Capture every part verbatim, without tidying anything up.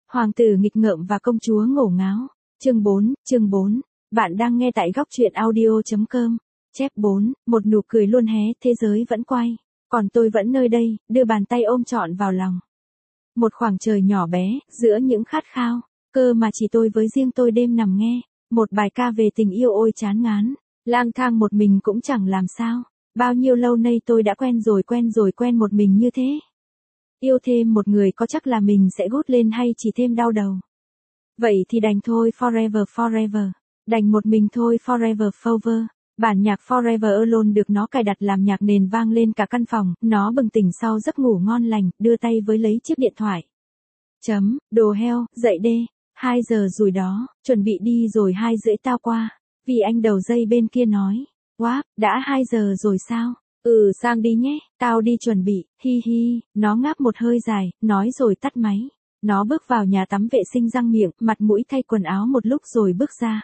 Hoàng tử nghịch ngợm và công chúa ngổ ngáo. Chương bốn, chương bốn. Bạn đang nghe tại góc truyện audio.com. Chép bốn, một nụ cười luôn hé, thế giới vẫn quay. Còn tôi vẫn nơi đây, đưa bàn tay ôm trọn vào lòng. Một khoảng trời nhỏ bé, giữa những khát khao. Cơ mà chỉ tôi với riêng tôi đêm nằm nghe. Một bài ca về tình yêu ôi chán ngán. Lang thang một mình cũng chẳng làm sao. Bao nhiêu lâu nay tôi đã quen rồi quen rồi quen một mình như thế. Yêu thêm một người có chắc là mình sẽ gút lên hay chỉ thêm đau đầu. Vậy thì đành thôi forever forever. Đành một mình thôi forever forever. Bản nhạc Forever Alone được nó cài đặt làm nhạc nền vang lên cả căn phòng. Nó bừng tỉnh sau giấc ngủ ngon lành, đưa tay với lấy chiếc điện thoại. Chấm, đồ heo, dậy đê. Hai giờ rồi đó, chuẩn bị đi rồi hai rưỡi tao qua. Vì anh đầu dây bên kia nói. Wow, đã hai giờ rồi sao? Ừ sang đi nhé, tao đi chuẩn bị, hi hi, nó ngáp một hơi dài, nói rồi tắt máy. Nó bước vào nhà tắm vệ sinh răng miệng, mặt mũi thay quần áo một lúc rồi bước ra.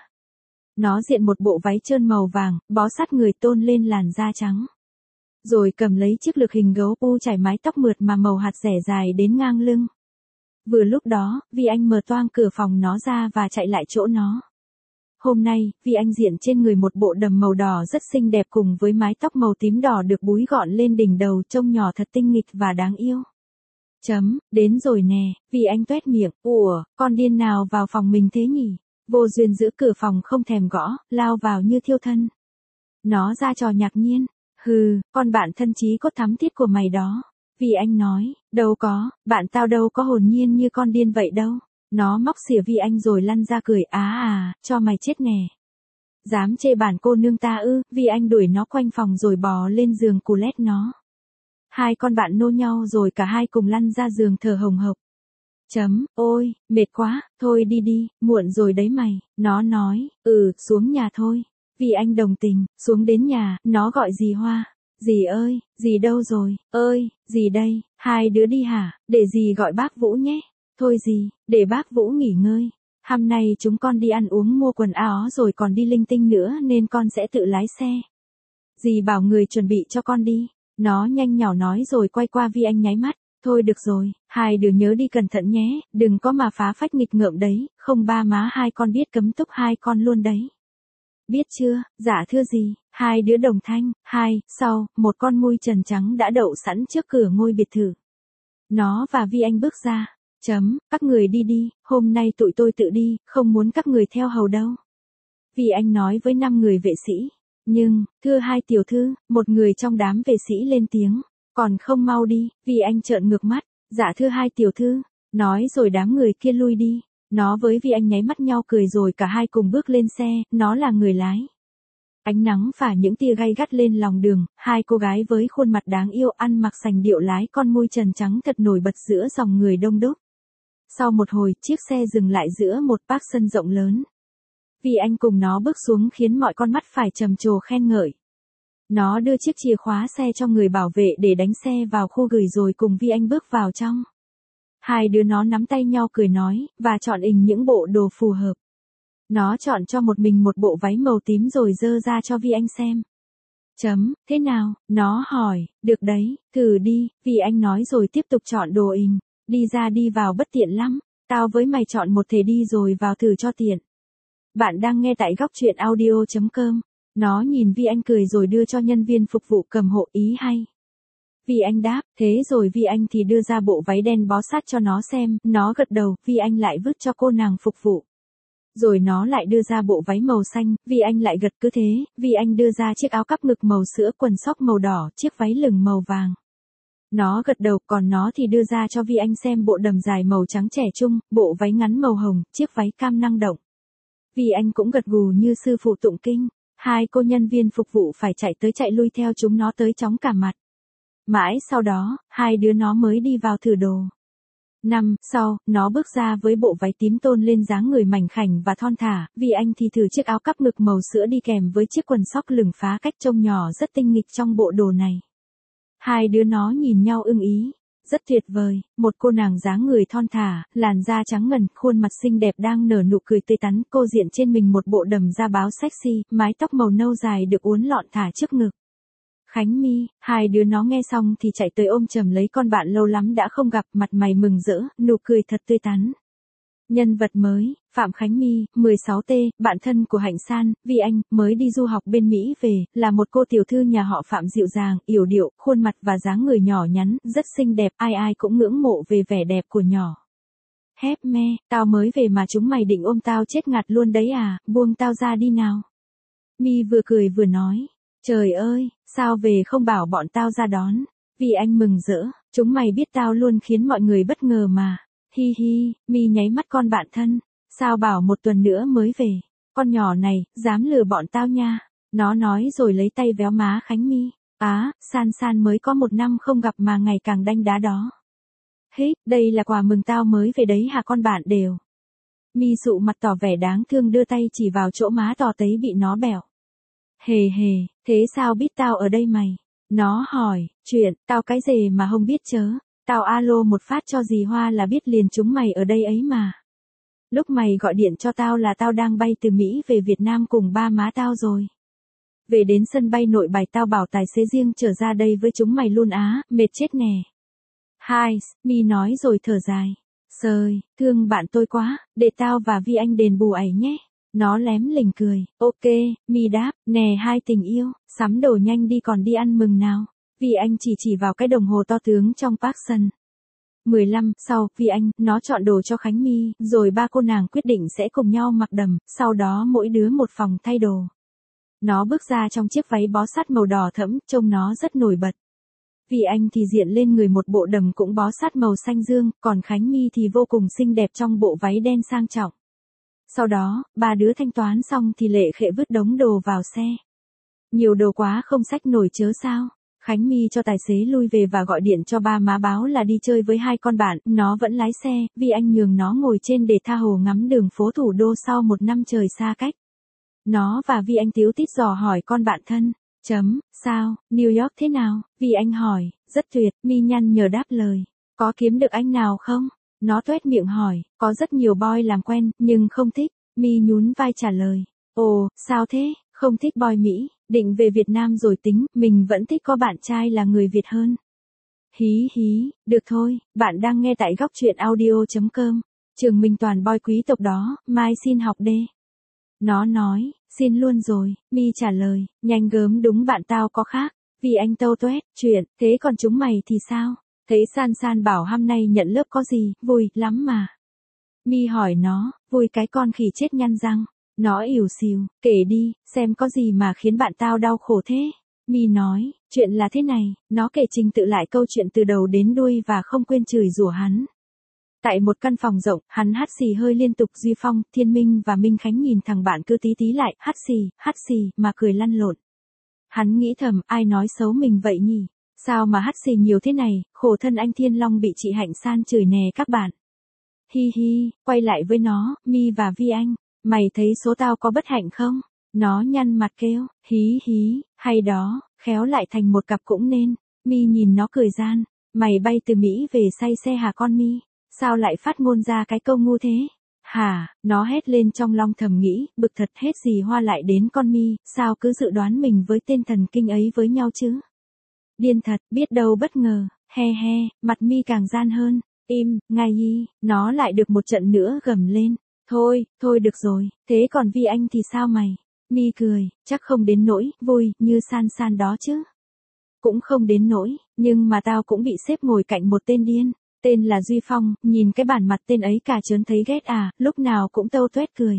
Nó diện một bộ váy trơn màu vàng, bó sát người tôn lên làn da trắng. Rồi cầm lấy chiếc lược hình gấu u trải mái tóc mượt mà màu hạt rẻ dài đến ngang lưng. Vừa lúc đó, Vi Anh mở toang cửa phòng nó ra và chạy lại chỗ nó. Hôm nay, Vi Anh diện trên người một bộ đầm màu đỏ rất xinh đẹp cùng với mái tóc màu tím đỏ được búi gọn lên đỉnh đầu trông nhỏ thật tinh nghịch và đáng yêu. Chấm, đến rồi nè, Vi Anh tuét miệng, ủa, con điên nào vào phòng mình thế nhỉ? Vô duyên giữ cửa phòng không thèm gõ, lao vào như thiêu thân. Nó ra trò ngạc nhiên, hừ, con bạn thân chí cốt thắm thiết của mày đó. Vi Anh nói, đâu có, bạn tao đâu có hồn nhiên như con điên vậy đâu. Nó móc xỉa Vi Anh rồi lăn ra cười, á à, cho mày chết nè. Dám chê bản cô nương ta ư? Vi Anh đuổi nó quanh phòng rồi bò lên giường cù lét nó. Hai con bạn nô nhau rồi cả hai cùng lăn ra giường thở hồng hộc. Chấm, ôi, mệt quá, thôi đi đi, muộn rồi đấy mày. Nó nói, ừ, xuống nhà thôi. Vi Anh đồng tình, xuống đến nhà, nó gọi dì Hoa. Dì ơi, dì đâu rồi? Ơi, dì đây, hai đứa đi hả? Để dì gọi bác Vũ nhé. Thôi gì, để bác Vũ nghỉ ngơi. Hôm nay chúng con đi ăn uống mua quần áo rồi còn đi linh tinh nữa nên con sẽ tự lái xe. Dì bảo người chuẩn bị cho con đi. Nó nhanh nhỏ nói rồi quay qua Vi Anh nháy mắt. Thôi được rồi, hai đứa nhớ đi cẩn thận nhé, đừng có mà phá phách nghịch ngợm đấy, không ba má hai con biết cấm túc hai con luôn đấy. Biết chưa, dạ thưa gì, hai đứa đồng thanh, hai, sau, một con mui trần trắng đã đậu sẵn trước cửa ngôi biệt thự. Nó và Vi Anh bước ra. Chấm, các người đi đi, hôm nay tụi tôi tự đi, không muốn các người theo hầu đâu. Vi Anh nói với năm người vệ sĩ. Nhưng, thưa hai tiểu thư, một người trong đám vệ sĩ lên tiếng. Còn không mau đi, Vi Anh trợn ngược mắt. Dạ thưa hai tiểu thư, nói rồi đám người kia lui đi. Nó với Vi Anh nháy mắt nhau cười rồi cả hai cùng bước lên xe, nó là người lái. Ánh nắng phả những tia gay gắt lên lòng đường, hai cô gái với khuôn mặt đáng yêu ăn mặc sành điệu lái con môi trần trắng thật nổi bật giữa dòng người đông đúc. Sau một hồi, chiếc xe dừng lại giữa một park sân rộng lớn. Vi Anh cùng nó bước xuống khiến mọi con mắt phải trầm trồ khen ngợi. Nó đưa chiếc chìa khóa xe cho người bảo vệ để đánh xe vào khu gửi rồi cùng Vi Anh bước vào trong. Hai đứa nó nắm tay nhau cười nói, và chọn ình những bộ đồ phù hợp. Nó chọn cho một mình một bộ váy màu tím rồi dơ ra cho Vi Anh xem. Chấm, thế nào? Nó hỏi, được đấy, thử đi, Vi Anh nói rồi tiếp tục chọn đồ ình. Đi ra đi vào bất tiện lắm, tao với mày chọn một thể đi rồi vào thử cho tiện. Bạn đang nghe tại góc truyện audio.com. Nó nhìn Vi Anh cười rồi đưa cho nhân viên phục vụ cầm hộ, ý hay. Vi Anh đáp, thế rồi Vi Anh thì đưa ra bộ váy đen bó sát cho nó xem, nó gật đầu, Vi Anh lại vứt cho cô nàng phục vụ. Rồi nó lại đưa ra bộ váy màu xanh, Vi Anh lại gật, cứ thế, Vi Anh đưa ra chiếc áo cắp ngực màu sữa, quần sóc màu đỏ, chiếc váy lửng màu vàng. Nó gật đầu, còn nó thì đưa ra cho Vi Anh xem bộ đầm dài màu trắng trẻ trung, bộ váy ngắn màu hồng, chiếc váy cam năng động. Vi Anh cũng gật gù như sư phụ tụng kinh. Hai cô nhân viên phục vụ phải chạy tới chạy lui theo chúng nó tới chóng cả mặt. Mãi sau đó, hai đứa nó mới đi vào thử đồ. Năm, sau, nó bước ra với bộ váy tím tôn lên dáng người mảnh khảnh và thon thả, Vi Anh thì thử chiếc áo cắp ngực màu sữa đi kèm với chiếc quần sóc lửng phá cách trông nhỏ rất tinh nghịch trong bộ đồ này. Hai đứa nó nhìn nhau ưng ý. Rất tuyệt vời, một cô nàng dáng người thon thả, làn da trắng ngần, khuôn mặt xinh đẹp đang nở nụ cười tươi tắn, cô diện trên mình một bộ đầm da báo sexy, mái tóc màu nâu dài được uốn lọn thả trước ngực. Khánh My, hai đứa nó nghe xong thì chạy tới ôm chầm lấy con bạn lâu lắm đã không gặp, mặt mày mừng rỡ, nụ cười thật tươi tắn. Nhân vật mới, Phạm Khánh My, mười sáu T, bạn thân của Hạnh San, Vi Anh, mới đi du học bên Mỹ về, là một cô tiểu thư nhà họ Phạm dịu dàng, yểu điệu, khuôn mặt và dáng người nhỏ nhắn, rất xinh đẹp, ai ai cũng ngưỡng mộ về vẻ đẹp của nhỏ. Hép me, tao mới về mà chúng mày định ôm tao chết ngạt luôn đấy à, buông tao ra đi nào. My vừa cười vừa nói, trời ơi, sao về không bảo bọn tao ra đón. Vi Anh mừng rỡ, chúng mày biết tao luôn khiến mọi người bất ngờ mà. Hi hi, My nháy mắt con bạn thân, sao bảo một tuần nữa mới về, con nhỏ này, dám lừa bọn tao nha. Nó nói rồi lấy tay véo má Khánh My. Á, San San mới có một năm không gặp mà ngày càng đanh đá đó. Hít, đây là quà mừng tao mới về đấy hả con bạn đều. My sụ mặt tỏ vẻ đáng thương đưa tay chỉ vào chỗ má tỏ tấy bị nó bẻo. Hề hề, thế sao biết tao ở đây mày? Nó hỏi, chuyện, tao cái gì mà không biết chớ. Tao alo một phát cho dì Hoa là biết liền chúng mày ở đây ấy mà. Lúc mày gọi điện cho tao là tao đang bay từ Mỹ về Việt Nam cùng ba má tao rồi. Về đến sân bay Nội Bài tao bảo tài xế riêng trở ra đây với chúng mày luôn á, mệt chết nè. Hai, My nói rồi thở dài. Sời, thương bạn tôi quá, để tao và Vi Anh đền bù ấy nhé. Nó lém lỉnh cười, ok, My đáp, nè hai tình yêu, sắm đồ nhanh đi còn đi ăn mừng nào. Vi Anh chỉ chỉ vào cái đồng hồ to tướng trong Parkson. mười lăm, sau, Vi Anh, nó chọn đồ cho Khánh My, rồi ba cô nàng quyết định sẽ cùng nhau mặc đầm, sau đó mỗi đứa một phòng thay đồ. Nó bước ra trong chiếc váy bó sát màu đỏ thẫm, trông nó rất nổi bật. Vi Anh thì diện lên người một bộ đầm cũng bó sát màu xanh dương, còn Khánh My thì vô cùng xinh đẹp trong bộ váy đen sang trọng. Sau đó, ba đứa thanh toán xong thì Lệ Khệ vứt đống đồ vào xe. Nhiều đồ quá không xách nổi chớ sao. Khánh My cho tài xế lui về và gọi điện cho ba má báo là đi chơi với hai con bạn, nó vẫn lái xe, Vi Anh nhường nó ngồi trên để tha hồ ngắm đường phố thủ đô sau một năm trời xa cách. Nó và Vi Anh tíu tít dò hỏi con bạn thân, chấm, sao, New York thế nào? Vi Anh hỏi, rất tuyệt, My nhăn nhở đáp lời, có kiếm được anh nào không? Nó tuét miệng hỏi, có rất nhiều boy làm quen, nhưng không thích. My nhún vai trả lời, ồ, sao thế, không thích boy Mỹ, định về Việt Nam rồi tính, mình vẫn thích có bạn trai là người Việt hơn. Hí hí, được thôi, bạn đang nghe tại góc truyện audio chấm com, Trường Minh toàn boy quý tộc đó, mai xin học đê. Nó nói, xin luôn rồi, My trả lời, nhanh gớm đúng bạn tao có khác. Vì anh tâu tuét, chuyện, thế còn chúng mày thì sao? Thấy San San bảo hôm nay nhận lớp có gì, vui lắm mà. My hỏi nó, vui cái con khỉ chết nhăn răng. Nó ỉu xìu, kể đi, xem có gì mà khiến bạn tao đau khổ thế. My nói, chuyện là thế này, nó kể trình tự lại câu chuyện từ đầu đến đuôi và không quên chửi rủa hắn. Tại một căn phòng rộng, hắn hắt xì hơi liên tục. Duy Phong, Thiên Minh và Minh Khánh nhìn thằng bạn cứ tí tí lại, hắt xì, hắt xì, mà cười lăn lộn. Hắn nghĩ thầm, ai nói xấu mình vậy nhỉ? Sao mà hắt xì nhiều thế này, khổ thân anh Thiên Long bị chị Hạnh San chửi nè các bạn. Hi hi, quay lại với nó, My và Vi Anh, mày thấy số tao có bất hạnh không? Nó nhăn mặt kêu, hí hí, hay đó, khéo lại thành một cặp cũng nên. My nhìn nó cười gian, mày bay từ Mỹ về say xe hả con My? Sao lại phát ngôn ra cái câu ngu thế? Hả, nó hét lên trong lòng thầm nghĩ, bực thật hết gì Hoa lại đến con My, sao cứ dự đoán mình với tên thần kinh ấy với nhau chứ? Điên thật, biết đâu bất ngờ, he he, mặt My càng gian hơn, im, ngay y, nó lại được một trận nữa gầm lên. Thôi, thôi được rồi, thế còn Vi Anh thì sao mày? My cười, chắc không đến nỗi, vui, như San San đó chứ. Cũng không đến nỗi, nhưng mà tao cũng bị xếp ngồi cạnh một tên điên. Tên là Duy Phong, nhìn cái bản mặt tên ấy cả trớn thấy ghét à, lúc nào cũng tâu tuét cười.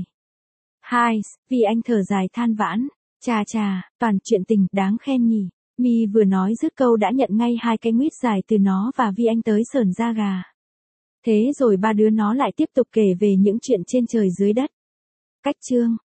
Hai, Vi Anh thở dài than vãn, chà chà, toàn chuyện tình, đáng khen nhỉ. My vừa nói dứt câu đã nhận ngay hai cái nguyết dài từ nó và Vi Anh tới sởn da gà. Thế rồi ba đứa nó lại tiếp tục kể về những chuyện trên trời dưới đất. Cách chương